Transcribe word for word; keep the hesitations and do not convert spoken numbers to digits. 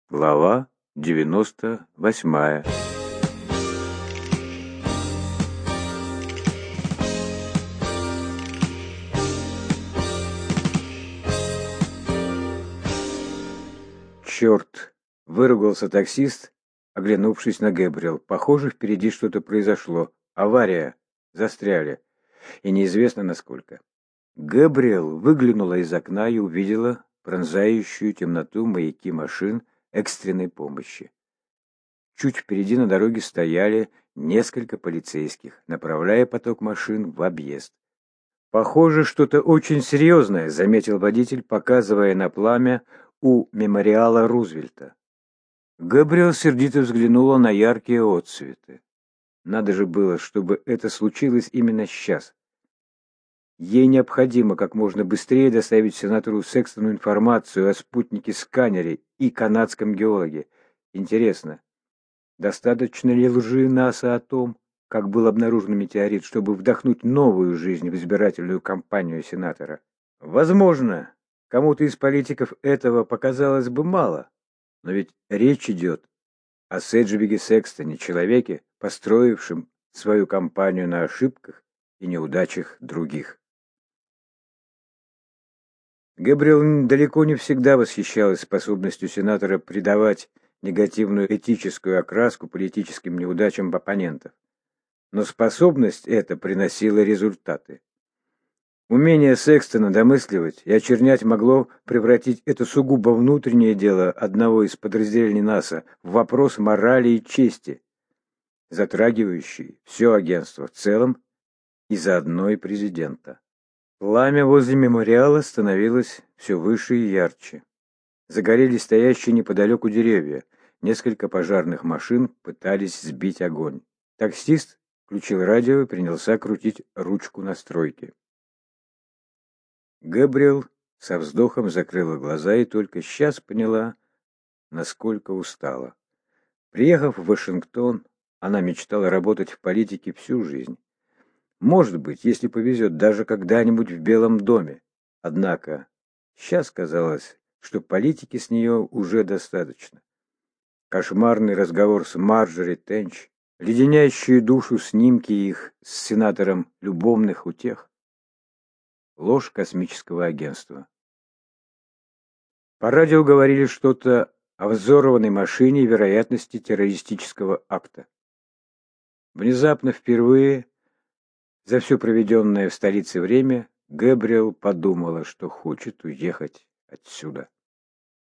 Глава девяносто восьмая. «Черт!» — выругался таксист, оглянувшись на Гэбриэл. «Похоже, впереди что-то произошло. Авария. Застряли. И неизвестно насколько». Гэбриэл выглянула из окна и увидела пронзающую темноту маяки машин экстренной помощи. Чуть впереди на дороге стояли несколько полицейских, направляя поток машин в объезд. «Похоже, что-то очень серьезное», — заметил водитель, показывая на пламя у мемориала Рузвельта. Гэбриэл сердито взглянула на яркие отсветы. Надо же было, чтобы это случилось именно сейчас. Ей необходимо как можно быстрее доставить сенатору Секстону информацию о спутнике-сканере и канадском геологе. Интересно, достаточно ли лжи НАСА о том, как был обнаружен метеорит, чтобы вдохнуть новую жизнь в избирательную кампанию сенатора? Возможно, кому-то из политиков этого показалось бы мало, но ведь речь идет о Седжвиге Секстоне, человеке, построившем свою кампанию на ошибках и неудачах других. Гэбриэл далеко не всегда восхищалась способностью сенатора придавать негативную этическую окраску политическим неудачам оппонентов. Но способность эта приносила результаты. Умение Секстона домысливать и очернять могло превратить это сугубо внутреннее дело одного из подразделений НАСА в вопрос морали и чести, затрагивающий все агентство в целом и заодно и президента. Пламя возле мемориала становилось все выше и ярче. Загорелись стоящие неподалеку деревья. Несколько пожарных машин пытались сбить огонь. Таксист включил радио и принялся крутить ручку настройки. Гэбриэл со вздохом закрыла глаза и только сейчас поняла, насколько устала. Приехав в Вашингтон, она мечтала работать в политике всю жизнь. Может быть, если повезет, даже когда-нибудь в Белом доме. Однако сейчас казалось, что политики с нее уже достаточно. Кошмарный разговор с Марджори Тенч, леденящие душу снимки их с сенатором любовных утех. Ложь космического агентства. По радио говорили что-то о взорванной машине и вероятности террористического акта. Внезапно, впервые за все проведенное в столице время, Гэбриэл подумала, что хочет уехать отсюда.